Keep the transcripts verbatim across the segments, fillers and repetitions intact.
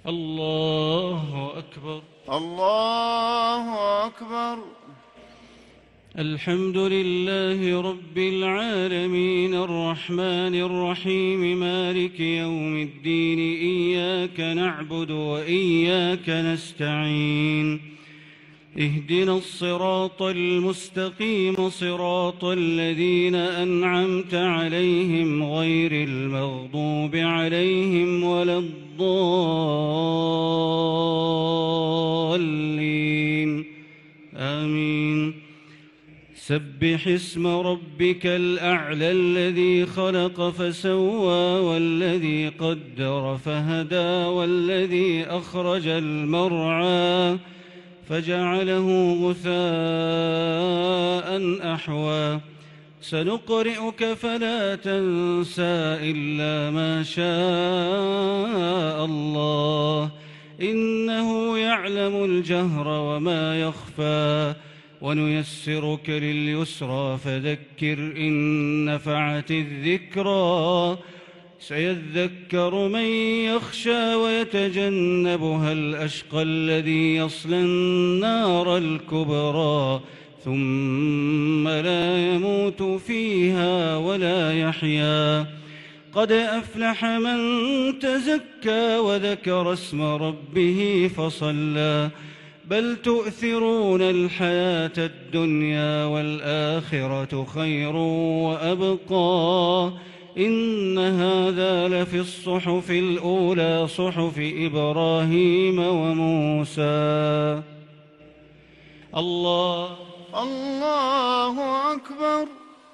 الله أكبر. الله أكبر. الحمد لله رب العالمين الرحمن الرحيم مالك يوم الدين إياك نعبد وإياك نستعين اهدنا الصراط المستقيم صراط الذين أنعمت عليهم غير المغضوب عليهم ولا الضالين آمين. سبح اسم ربك الأعلى الذي خلق فسوى والذي قدر فهدى والذي أخرج المرعى فجعله غثاء أحوى سنقرئك فلا تنسى إلا ما شاء الله إنه يعلم الجهر وما يخفى ونيسرك لليسرى فذكر إن نفعت الذكرى سيذكر من يخشى ويتجنبها الأشقى الذي يصلى النار الكبرى ثم لا يموت فيها ولا يحيا قد أفلح من تزكى وذكر اسم ربه فصلى بل تؤثرون الحياة الدنيا والآخرة خير وأبقى إن هذا لفي الصحف الأولى صحف إبراهيم وموسى. الله الله أكبر.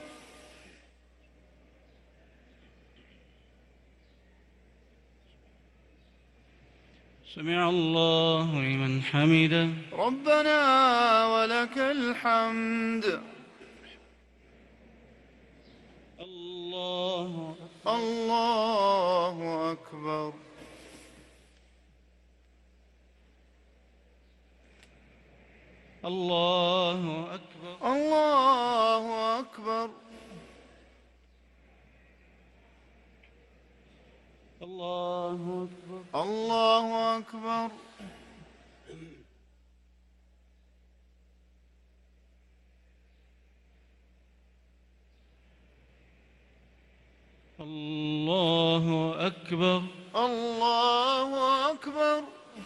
سمع الله لمن حمده. ربنا ولك الحمد. الله الله أكبر. الله أكبر. الله أكبر. الله أكبر. الله أكبر. الله أكبر. الله أكبر.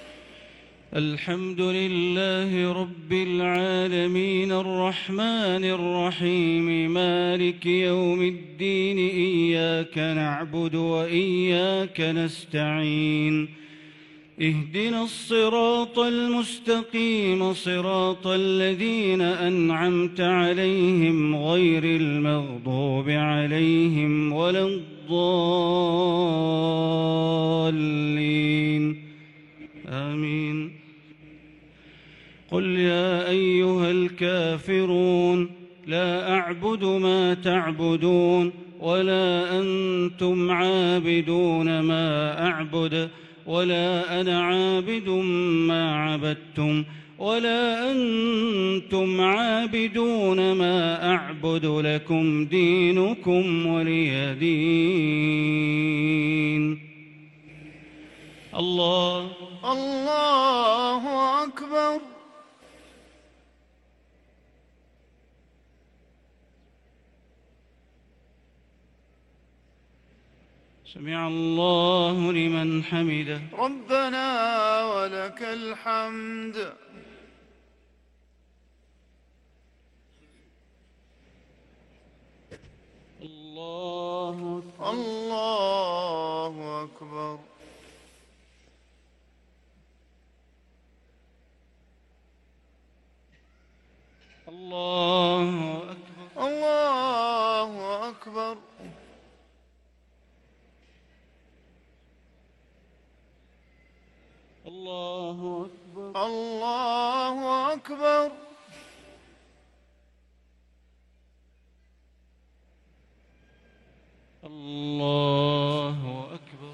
الحمد لله رب العالمين الرحمن الرحيم مالك يوم الدين إياك نعبد وإياك نستعين اهدنا الصراط المستقيم صراط الذين أنعمت عليهم غير المغضوب عليهم ولا الضالين آمين. قل يا أيها الكافرون لا أعبد ما تعبدون ولا أنتم عابدون ما أعبد ولا أنا عابد ما عبدتم ولا أنتم عابدون ما أعبد لكم دينكم ولي دين. الله الله أكبر. سمع الله لمن حمده. ربنا ولك الحمد. الله أكبر. الله أكبر. الله أكبر. الله أكبر. الله أكبر. الله أكبر. الله أكبر.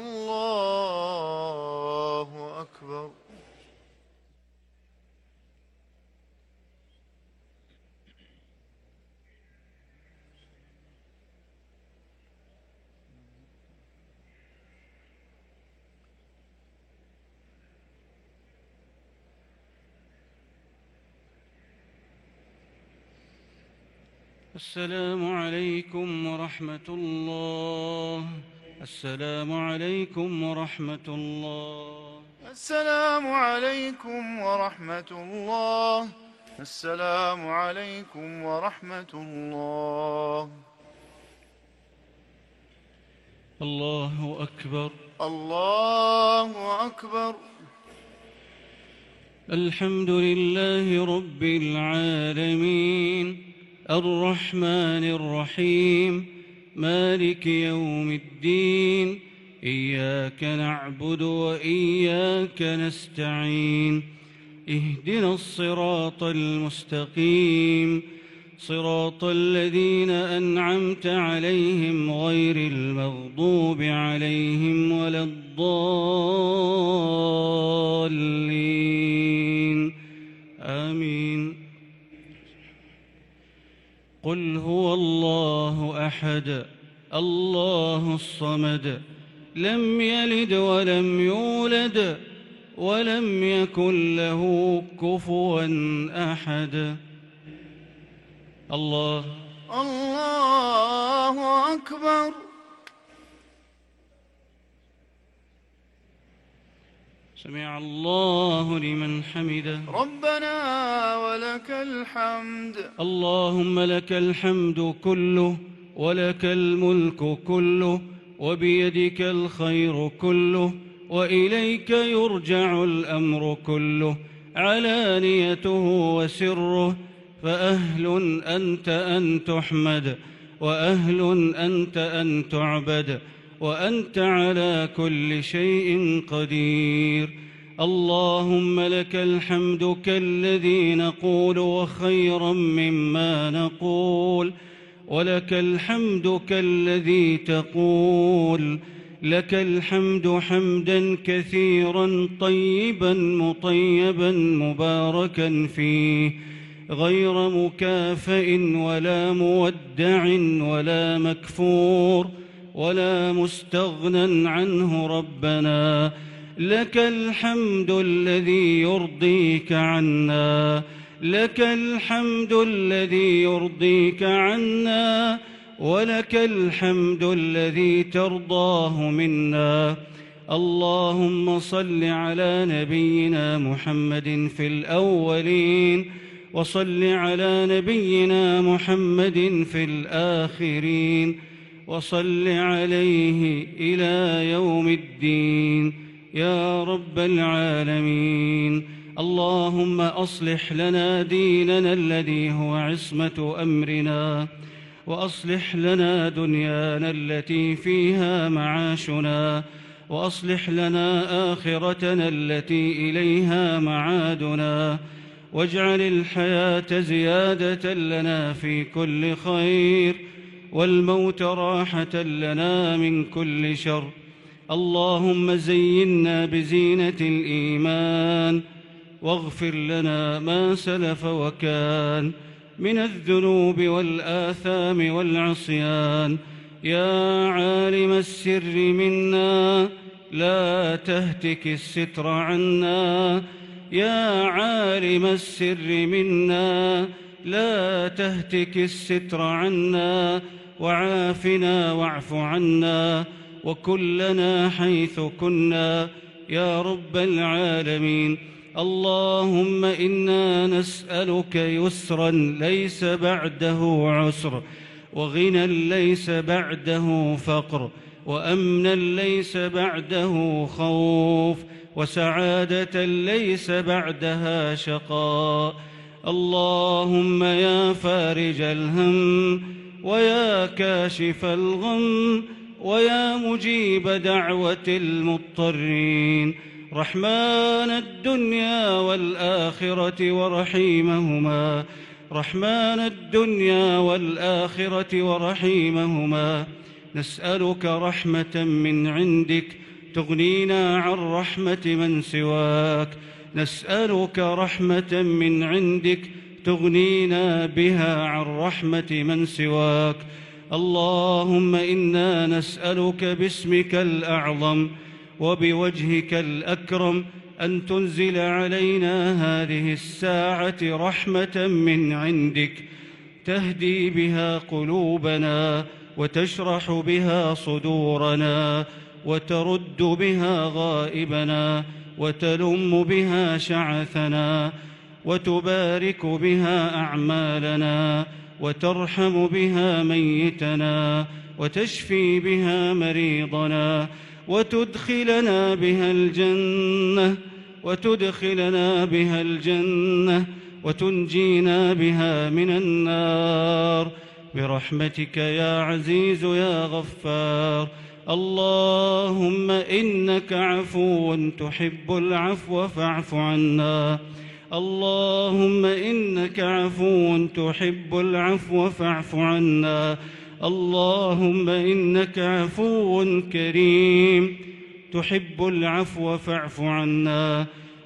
الله أكبر. السلام عليكم ورحمة الله. السلام عليكم ورحمة الله. السلام عليكم ورحمة الله. السلام عليكم ورحمة الله. الله أكبر. الله أكبر. الحمد لله رب العالمين الرحمن الرحيم مالك يوم الدين. إياك نعبد وإياك نستعين. اهدنا الصراط المستقيم صراط الذين أنعمت عليهم غير المغضوب عليهم ولا الضالين. آمين. قل هو الله أحد الله الصمد لم يلد ولم يولد ولم يكن له كفوا أحد. الله الله أكبر. سمع الله لمن حمده. ربنا ولك الحمد. اللهم لك الحمد كله ولك الملك كله وبيدك الخير كله وإليك يرجع الأمر كله علانيته وسره. فأهل أنت أن تحمد وأهل أنت أن تعبد وأنت على كل شيء قدير. اللهم لك الحمد كالذي نقول وخيرا مما نقول ولك الحمد كالذي تقول. لك الحمد حمدا كثيرا طيبا مطيبا مباركا فيه غير مكافئ ولا مودع ولا مكفور ولا مستغنى عنه. ربنا لك الحمد الذي يرضيك عنا. لك الحمد الذي يرضيك عنا ولك الحمد الذي ترضاه منا. اللهم صل على نبينا محمد في الأولين وصل على نبينا محمد في الآخرين وصل عليه إلى يوم الدين يا رب العالمين. اللهم أصلح لنا ديننا الذي هو عصمة أمرنا وأصلح لنا دنيانا التي فيها معاشنا وأصلح لنا آخرتنا التي إليها معادنا واجعل الحياة زيادة لنا في كل خير والموت راحة لنا من كل شر. اللهم زينا بزينة الإيمان واغفر لنا ما سلف وكان من الذنوب والآثام والعصيان. يا عالم السر منا لا تهتك الستر عنا. يا عالم السر منا لا تهتك الستر عنا وعافنا واعف عنا وكلنا حيث كنا يا رب العالمين. اللهم إنا نسألك يسرا ليس بعده عسر وغنى ليس بعده فقر وأمنا ليس بعده خوف وسعادة ليس بعدها شقاء. اللهم يا فارج الهم ويا كاشف الغم ويا مجيب دعوة المضطرين رحمن الدنيا والآخرة ورحيمهما. رحمن الدنيا والآخرة ورحيمهما نسألك رحمة من عندك تغنينا عن رحمة من سواك. نسألك رحمة من عندك تغنينا بها عن رحمة من سواك. اللهم إنا نسألك باسمك الأعظم وبوجهك الأكرم أن تنزل علينا هذه الساعة رحمة من عندك تهدي بها قلوبنا وتشرح بها صدورنا وترد بها غائبنا وتلم بها شعثنا وتبارك بها أعمالنا وترحم بها ميتنا وتشفي بها مريضنا وتدخلنا بها الجنة وتدخلنا بها الجنة وتنجينا بها من النار برحمتك يا عزيز يا غفار. اللهم إنك عفو تحب العفو فاعف عنا. اللهم إنك عفو تحب العفو فاعف عنا. اللهم إنك عفو كريم تحب العفو فاعف عنا.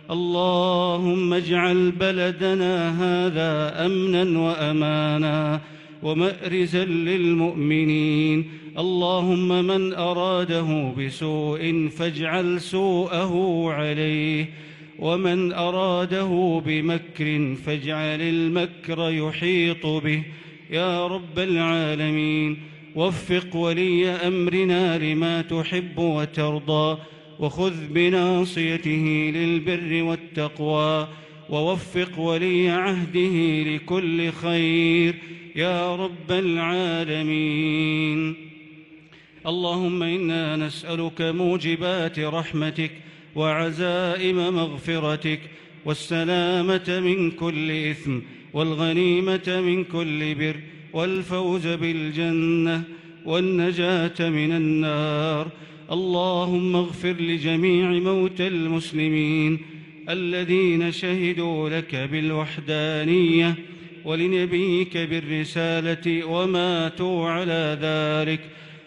اللهم اجعل بلدنا هذا أمنا وأمانا ومأرزا للمؤمنين. اللهم من أراده بسوء فاجعل سوءه عليه، ومن أراده بمكر فاجعل المكر يحيط به يا رب العالمين. وفق ولي أمرنا لما تحب وترضى، وخذ بناصيته للبر والتقوى، ووفق ولي عهده لكل خير يا رب العالمين. اللهم إنا نسألك موجبات رحمتك وعزائم مغفرتك والسلامة من كل إثم والغنيمة من كل بر والفوز بالجنة والنجاة من النار. اللهم اغفر لجميع موتى المسلمين الذين شهدوا لك بالوحدانية ولنبيك بالرسالة وماتوا على ذلك.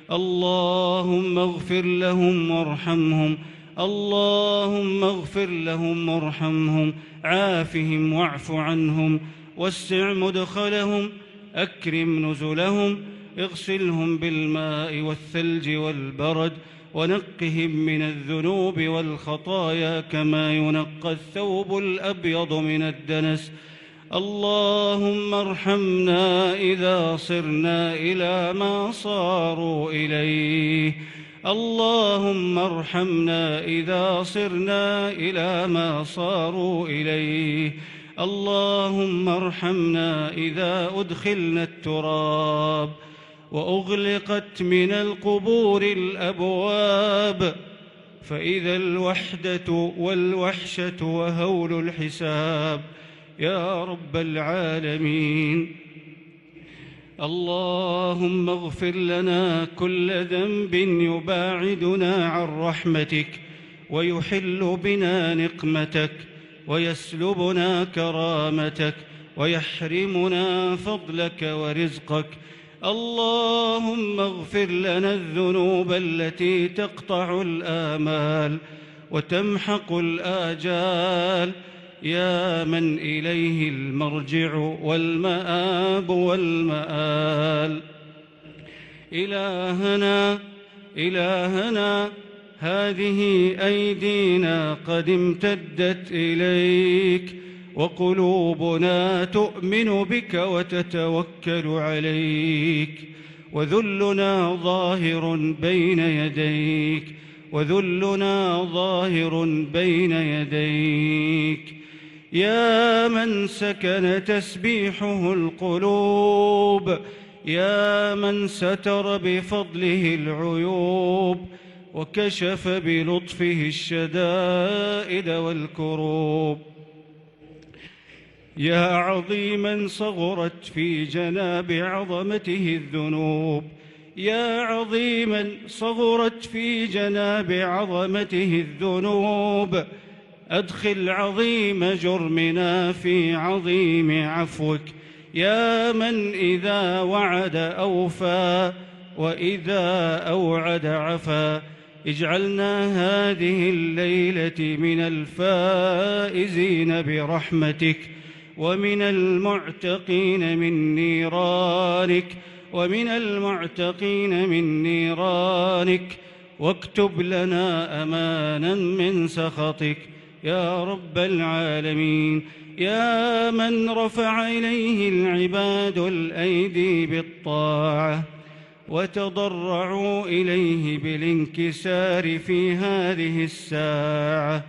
اللهم اغفر لهم وارحمهم. اللهم اغفر لهم وارحمهم، عافهم واعف عنهم، وسع مدخلهم، أكرم نزلهم، اغسلهم بالماء والثلج والبرد، ونقهم من الذنوب والخطايا كما ينقى الثوب الأبيض من الدنس. اللهم ارحمنا إذا صرنا إلى ما صاروا إليه. اللهم ارحمنا إذا صرنا إلى ما صاروا إليه. اللهم ارحمنا إذا أدخلنا التراب وأغلقت من القبور الأبواب، فإذا الوحدة والوحشة وهول الحساب يا رب العالمين. اللهم اغفر لنا كل ذنب يباعدنا عن رحمتك ويحل بنا نقمتك ويسلبنا كرامتك ويحرمنا فضلك ورزقك. اللهم اغفر لنا الذنوب التي تقطع الآمال وتمحق الآجال يا من إليه المرجع والمآب والمآل. إلهنا إلهنا هذه أيدينا قد امتدت إليك، وقلوبنا تؤمن بك وتتوكل عليك، وذلنا ظاهر بين يديك وذلنا ظاهر بين يديك. يا من سكن تسبيحه القلوب، يا من ستر بفضله العيوب وكشف بلطفه الشدائد والكروب. يا عظيما صغرت في جناب عظمته الذنوب، يا عظيما صغرت في جناب عظمته الذنوب، أدخل عظيم جرمنا في عظيم عفوك. يا من إذا وعد أوفى وإذا أوعد عفا، اجعلنا هذه الليلة من الفائزين برحمتك ومن المعتقين من نيرانك ومن المعتقين من نيرانك، واكتب لنا أمانا من سخطك يا رب العالمين. يا من رفع إليه العباد الأيدي بالطاعة وتضرعوا إليه بالانكسار في هذه الساعة.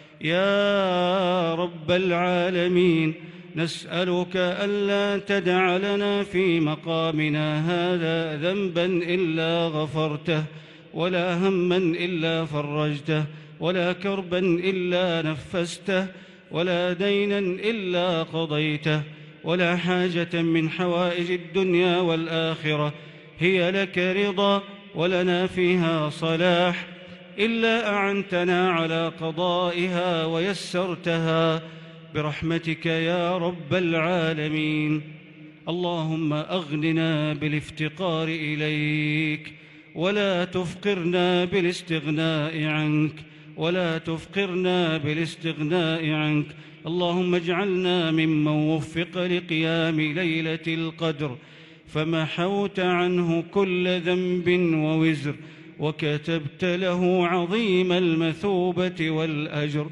يا رب العالمين، نسألك ألا تدع لنا في مقامنا هذا ذنبا إلا غفرته، ولا هما إلا فرجته، ولا كربا إلا نفسته، ولا دينا إلا قضيته، ولا حاجة من حوائج الدنيا والآخرة هي لك رضا ولنا فيها صلاح إلا أعنتنا على قضائها ويسرتها برحمتك يا رب العالمين. اللهم أغننا بالافتقار إليك، ولا تفقرنا بالاستغناء عنك، ولا تفقرنا بالاستغناء عنك. اللهم اجعلنا ممن وفق لقيام ليلة القدر فمحوت عنه كل ذنب ووزر، وكتبت له عظيم المثوبة والأجر.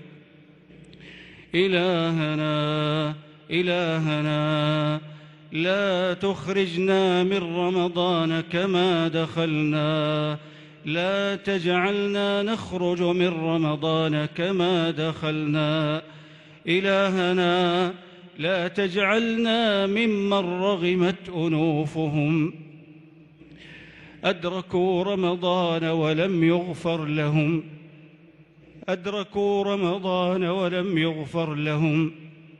إلهنا إلهنا لا تخرجنا من رمضان كما دخلنا، لا تجعلنا نخرج من رمضان كما دخلنا. إلهنا لا تجعلنا ممن رغمت أنوفهم أدركوا رمضان ولم يغفر لهم، أدركوا رمضان ولم يغفر لهم.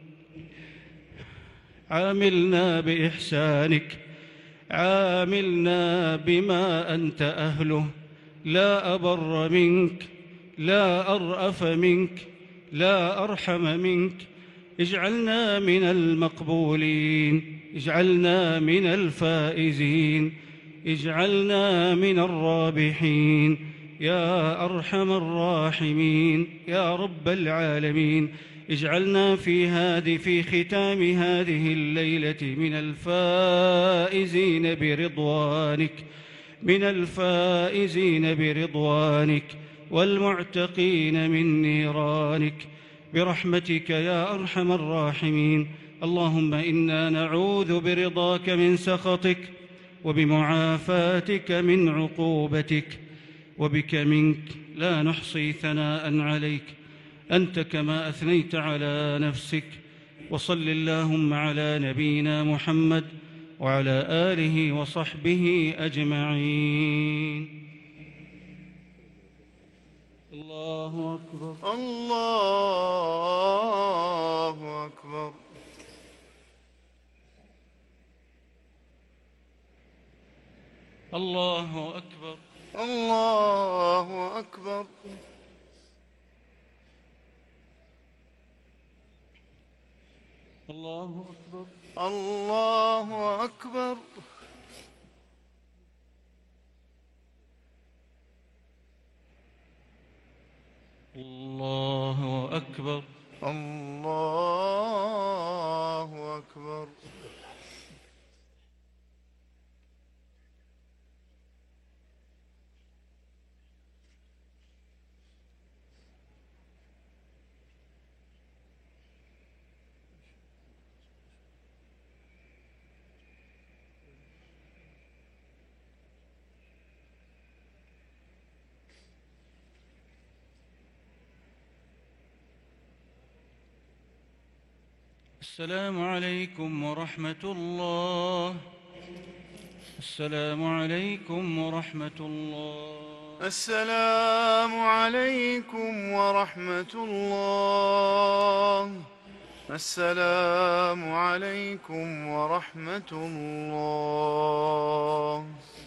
عاملنا بإحسانك، عاملنا بما أنت أهله، لا أبر منك، لا أرأف منك، لا أرحم منك. اجعلنا من المقبولين، اجعلنا من الفائزين، اجعلنا من الرابحين يا أرحم الراحمين يا رب العالمين. اجعلنا في هذه في ختام هذه الليلة من الفائزين برضوانك، من الفائزين برضوانك والمعتقين من نيرانك برحمتك يا أرحم الراحمين. اللهم إنا نعوذ برضاك من سخطك، وبمعافاتك من عقوبتك، وبك منك لا نحصي ثناء عليك أنت كما أثنيت على نفسك. وصل اللهم على نبينا محمد وعلى آله وصحبه أجمعين. الله أكبر الله أكبر. الله أكبر الله أكبر. الله أكبر الله أكبر. الله أكبر. الله أكبر. السلام عليكم ورحمة الله. السلام عليكم ورحمة الله. السلام عليكم ورحمة الله. السلام عليكم ورحمة الله.